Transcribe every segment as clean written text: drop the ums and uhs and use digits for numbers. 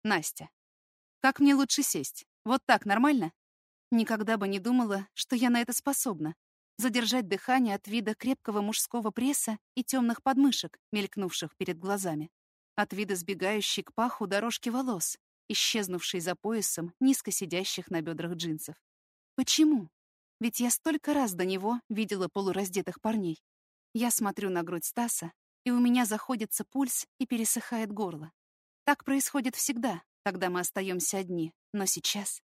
Настя. Как мне лучше сесть? Вот так нормально? Никогда бы не думала, что я на это способна. Задержать дыхание от вида крепкого мужского пресса и темных подмышек, мелькнувших перед глазами. От вида сбегающей к паху дорожки волос, исчезнувшей за поясом низко сидящих на бедрах джинсов. Почему? Ведь я столько раз до него видела полураздетых парней. Я смотрю на грудь Стаса, и у меня заходится пульс и пересыхает горло. Так происходит всегда, когда мы остаемся одни, но сейчас...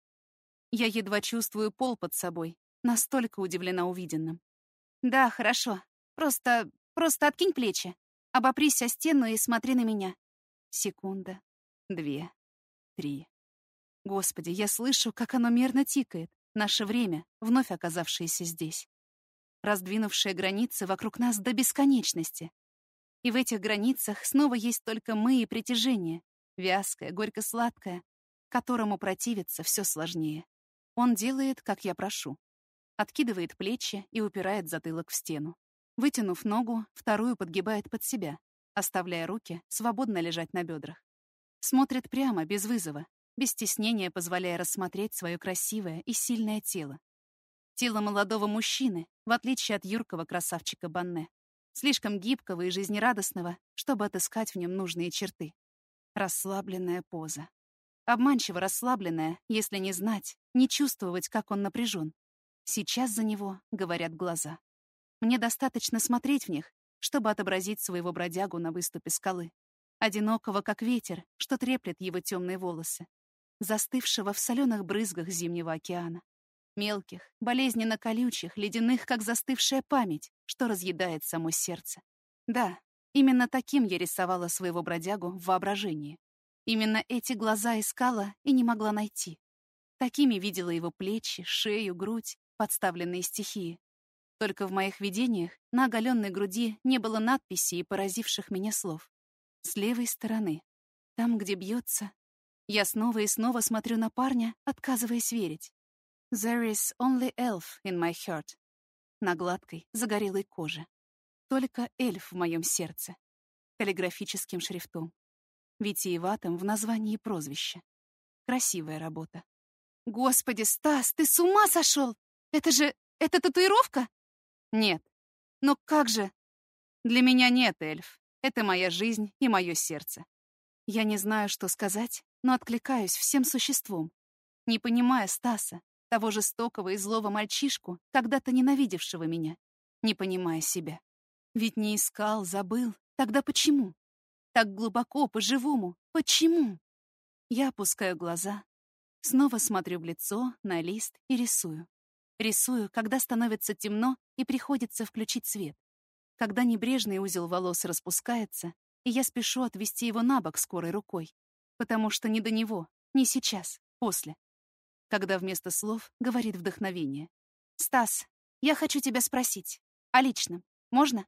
Я едва чувствую пол под собой, настолько удивлена увиденным. «Да, хорошо. Просто откинь плечи. Обопрись о стену и смотри на меня». Секунда, 2, 3. Господи, я слышу, как оно мерно тикает. Наше время, вновь оказавшееся здесь. Раздвинувшие границы вокруг нас до бесконечности. И в этих границах снова есть только мы и притяжение, вязкое, горько-сладкое, которому противиться все сложнее. Он делает, как я прошу. Откидывает плечи и упирает затылок в стену. Вытянув ногу, вторую подгибает под себя, оставляя руки свободно лежать на бедрах. Смотрит прямо, без вызова, без стеснения позволяя рассмотреть свое красивое и сильное тело. Тело молодого мужчины, в отличие от юркого красавчика Банне. Слишком гибкого и жизнерадостного, чтобы отыскать в нем нужные черты. Расслабленная поза. Обманчиво расслабленная, если не знать, не чувствовать, как он напряжен. Сейчас за него говорят глаза. Мне достаточно смотреть в них, чтобы отобразить своего бродягу на выступе скалы. Одинокого, как ветер, что треплет его темные волосы. Застывшего в соленых брызгах зимнего океана. Мелких, болезненно колючих, ледяных, как застывшая память, что разъедает само сердце. Да, именно таким я рисовала своего бродягу в воображении. Именно эти глаза искала и не могла найти. Такими видела его плечи, шею, грудь, подставленные стихии. Только в моих видениях на оголенной груди не было надписей и поразивших меня слов. С левой стороны, там, где бьется, я снова и снова смотрю на парня, отказываясь верить. There is only elf in my heart. На гладкой, загорелой коже. Только эльф в моем сердце. Каллиграфическим шрифтом. Витиеватым в названии прозвища. Красивая работа. Господи, Стас, ты с ума сошел? Это татуировка? Нет. Но как же? Для меня нет, эльф. Это моя жизнь и мое сердце. Я не знаю, что сказать, но откликаюсь всем существом. Не понимая Стаса, того жестокого и злого мальчишку, когда-то ненавидевшего меня. Не понимая себя. Ведь не искал, забыл. Тогда почему? Так глубоко, по-живому. Почему? Я опускаю глаза, снова смотрю в лицо, на лист и рисую. Рисую, когда становится темно и приходится включить свет. Когда небрежный узел волос распускается, и я спешу отвести его на бок скорой рукой. Потому что не до него, не сейчас, после. Когда вместо слов говорит вдохновение. «Стас, я хочу тебя спросить. О личном. Можно?»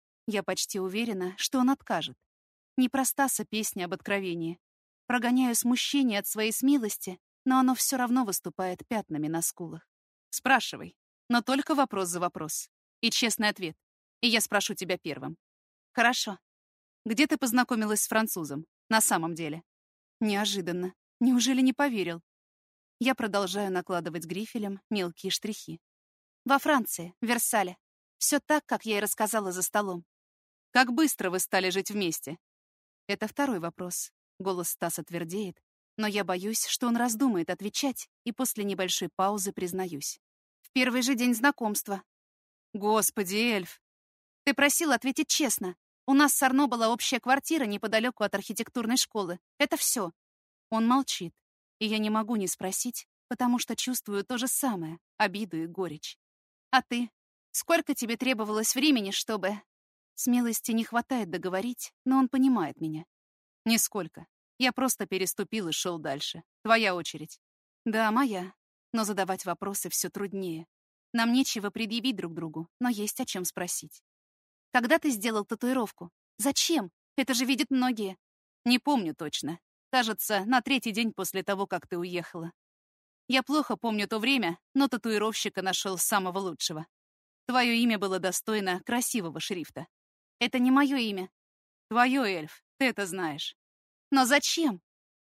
Я почти уверена, что он откажет. Не про Стаса песня об откровении. Прогоняю смущение от своей смелости, но оно все равно выступает пятнами на скулах. Спрашивай, но только вопрос за вопрос. И честный ответ. И я спрошу тебя первым. Хорошо. Где ты познакомилась с французом? На самом деле? Неожиданно. Неужели не поверил? Я продолжаю накладывать грифелем мелкие штрихи. Во Франции, в Версале. Все так, как я и рассказала за столом. Как быстро вы стали жить вместе? Это второй вопрос. Голос Стаса твердеет, но я боюсь, что он раздумает отвечать, и после небольшой паузы признаюсь. В первый же день знакомства. Господи, эльф! Ты просил ответить честно. У нас с Арно была общая квартира неподалеку от архитектурной школы. Это все. Он молчит, и я не могу не спросить, потому что чувствую то же самое, обиду и горечь. А ты? Сколько тебе требовалось времени, чтобы... Смелости не хватает договорить, но он понимает меня. Нисколько. Я просто переступил и шел дальше. Твоя очередь. Да, моя. Но задавать вопросы все труднее. Нам нечего предъявить друг другу, но есть о чем спросить. Когда ты сделал татуировку? Зачем? Это же видят многие. Не помню точно. Кажется, на 3-й день после того, как ты уехала. Я плохо помню то время, но татуировщика нашел самого лучшего. Твое имя было достойно красивого шрифта. Это не мое имя. Твое, эльф, ты это знаешь. Но зачем?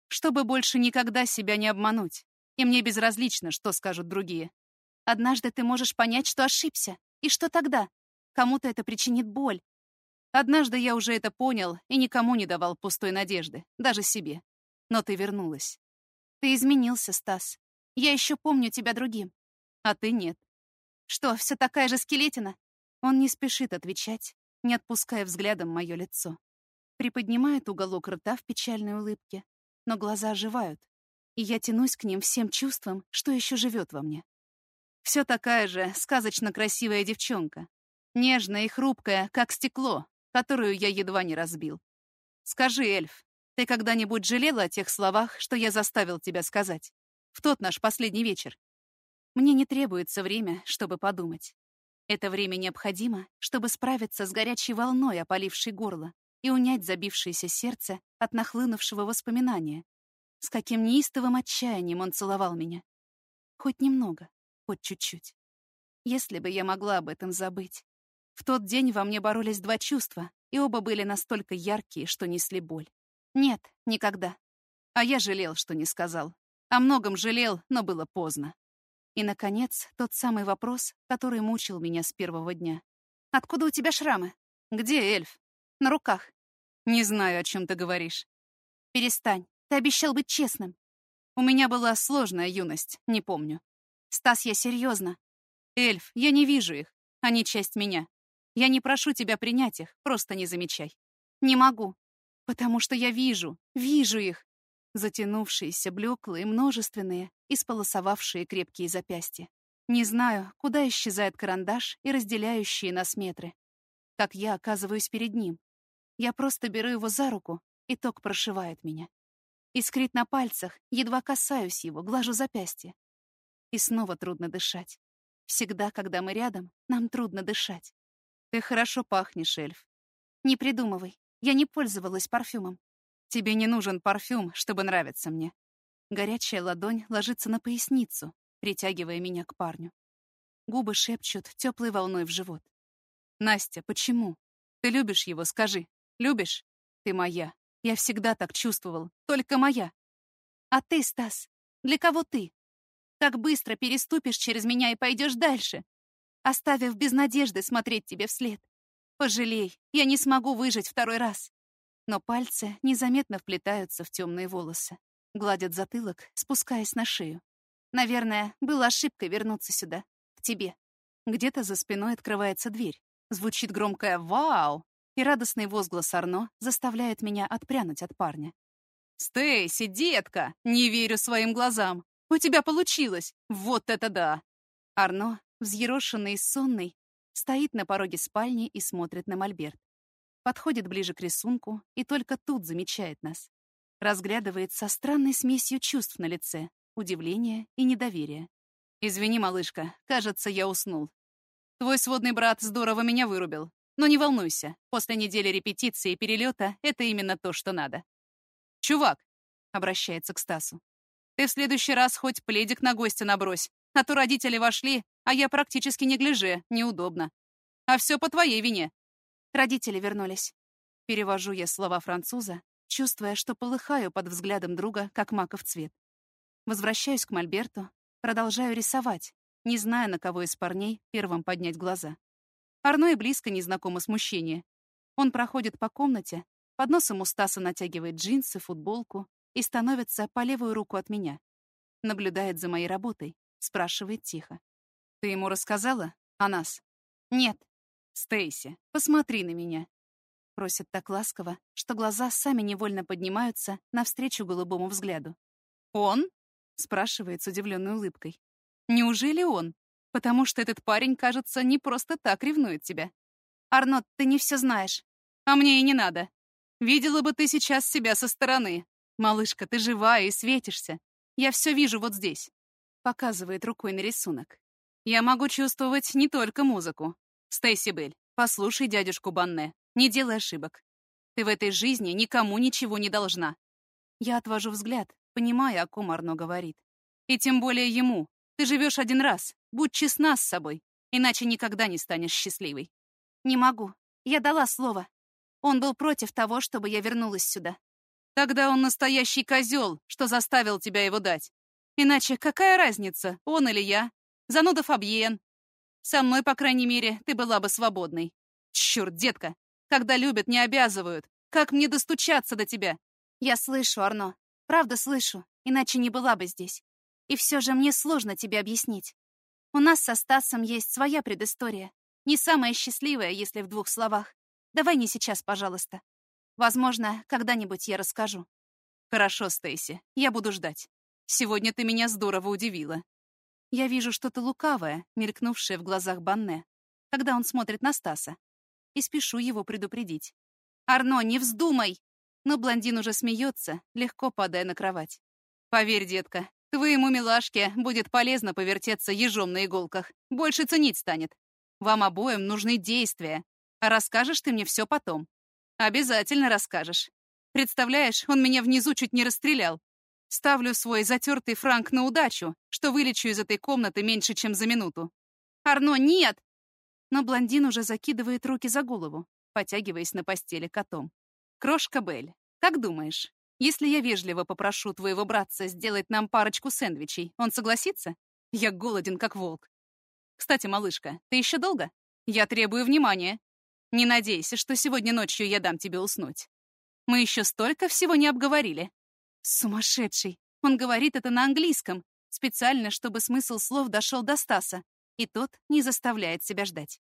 чтобы больше никогда себя не обмануть. И мне безразлично, что скажут другие. Однажды ты можешь понять, что ошибся. И что тогда? Кому-то это причинит боль. Однажды я уже это понял и никому не давал пустой надежды, даже себе. Но ты вернулась. Ты изменился, Стас. Я еще помню тебя другим. А ты нет. Что, все такая же скелетина? Он не спешит отвечать, не отпуская взглядом мое лицо. Приподнимает уголок рта в печальной улыбке, но глаза оживают, и я тянусь к ним всем чувством, что еще живет во мне. Все такая же сказочно красивая девчонка, нежная и хрупкая, как стекло, которую я едва не разбил. Скажи, эльф, ты когда-нибудь жалела о тех словах, что я заставил тебя сказать? В тот наш последний вечер. Мне не требуется время, чтобы подумать. Это время необходимо, чтобы справиться с горячей волной, опалившей горло, и унять забившееся сердце от нахлынувшего воспоминания. С каким неистовым отчаянием он целовал меня. Хоть немного, хоть чуть-чуть. Если бы я могла об этом забыть. В тот день во мне боролись два чувства, и оба были настолько яркие, что несли боль. Нет, никогда. А я жалел, что не сказал. О многом жалел, но было поздно. И, наконец, тот самый вопрос, который мучил меня с первого дня. «Откуда у тебя шрамы?» «Где эльф?» «На руках». «Не знаю, о чем ты говоришь». «Перестань. Ты обещал быть честным». «У меня была сложная юность, не помню». «Стас, я серьезно». «Эльф, я не вижу их. Они часть меня. Я не прошу тебя принять их, просто не замечай». «Не могу. Потому что я вижу их». Затянувшиеся, блеклые, множественные, исполосовавшие крепкие запястья. Не знаю, куда исчезает карандаш и разделяющие нас метры. Как я оказываюсь перед ним. Я просто беру его за руку, и ток прошивает меня. Искрит на пальцах, едва касаюсь его, глажу запястье. И снова трудно дышать. Всегда, когда мы рядом, нам трудно дышать. Ты хорошо пахнешь, эльф. Не придумывай, я не пользовалась парфюмом. Тебе не нужен парфюм, чтобы нравиться мне. Горячая ладонь ложится на поясницу, притягивая меня к парню. Губы шепчут теплой волной в живот. Настя, почему? Ты любишь его, скажи. Любишь? Ты моя. Я всегда так чувствовал. Только моя. А ты, Стас, для кого ты? Как быстро переступишь через меня и пойдешь дальше, оставив без надежды смотреть тебе вслед. Пожалей, я не смогу выжить второй раз. Но пальцы незаметно вплетаются в темные волосы, гладят затылок, спускаясь на шею. Наверное, была ошибкой вернуться сюда, к тебе. Где-то за спиной открывается дверь. Звучит громкое «Вау!», и радостный возглас Арно заставляет меня отпрянуть от парня. «Стейси, детка! Не верю своим глазам! У тебя получилось! Вот это да!» Арно, взъерошенный и сонный, стоит на пороге спальни и смотрит на мольберт. Подходит ближе к рисунку и только тут замечает нас. Разглядывает со странной смесью чувств на лице, удивления и недоверия. «Извини, малышка, кажется, я уснул. Твой сводный брат здорово меня вырубил. Но не волнуйся, после недели репетиции и перелета это именно то, что надо». «Чувак», — обращается к Стасу, «ты в следующий раз хоть пледик на гостя набрось, а то родители вошли, а я практически не гляже, неудобно. А все по твоей вине». Родители вернулись. Перевожу я слова француза, чувствуя, что полыхаю под взглядом друга, как маков цвет. Возвращаюсь к мольберту, продолжаю рисовать, не зная, на кого из парней первым поднять глаза. Арно и близко не знакомо смущение. Он проходит по комнате, под носом у Стаса натягивает джинсы, футболку и становится по левую руку от меня. Наблюдает за моей работой, спрашивает тихо. «Ты ему рассказала о нас?» «Нет». «Стейси, посмотри на меня», — просит так ласково, что глаза сами невольно поднимаются навстречу голубому взгляду. «Он?» — спрашивает с удивленной улыбкой. «Неужели он? Потому что этот парень, кажется, не просто так ревнует тебя». «Арнот, ты не все знаешь». «А мне и не надо. Видела бы ты сейчас себя со стороны. Малышка, ты живая и светишься. Я все вижу вот здесь», — показывает рукой на рисунок. «Я могу чувствовать не только музыку. Стейси Белль, послушай дядюшку Банне, не делай ошибок. Ты в этой жизни никому ничего не должна». Я отвожу взгляд, понимая, о ком Арно говорит. И тем более ему. Ты живешь один раз, будь честна с собой, иначе никогда не станешь счастливой. «Не могу. Я дала слово. Он был против того, чтобы я вернулась сюда». Тогда он настоящий козел, что заставил тебя его дать. Иначе какая разница, он или я? Зануда Фабьен. Со мной, по крайней мере, ты была бы свободной. Чёрт, детка, когда любят, не обязывают. Как мне достучаться до тебя? Я слышу, Арно. Правда слышу, иначе не была бы здесь. И все же мне сложно тебе объяснить. У нас со Стасом есть своя предыстория. Не самая счастливая, если в 2 словах. Давай не сейчас, пожалуйста. Возможно, когда-нибудь я расскажу. Хорошо, Стейси, я буду ждать. Сегодня ты меня здорово удивила. Я вижу что-то лукавое, мелькнувшее в глазах Банне, когда он смотрит на Стаса. И спешу его предупредить. «Арно, не вздумай!» Но блондин уже смеется, легко падая на кровать. «Поверь, детка, твоему милашке будет полезно повертеться ежом на иголках. Больше ценить станет. Вам обоим нужны действия. А расскажешь ты мне все потом. Обязательно расскажешь. Представляешь, он меня внизу чуть не расстрелял. Ставлю свой затертый франк на удачу, что вылечу из этой комнаты меньше, чем за минуту. Арно, нет!» Но блондин уже закидывает руки за голову, потягиваясь на постели котом. «Крошка Белль, как думаешь, если я вежливо попрошу твоего братца сделать нам парочку сэндвичей, он согласится? Я голоден, как волк. Кстати, малышка, ты еще долго? Я требую внимания. Не надейся, что сегодня ночью я дам тебе уснуть. Мы еще столько всего не обговорили». Сумасшедший! Он говорит это на английском, специально, чтобы смысл слов дошел до Стаса, и тот не заставляет себя ждать.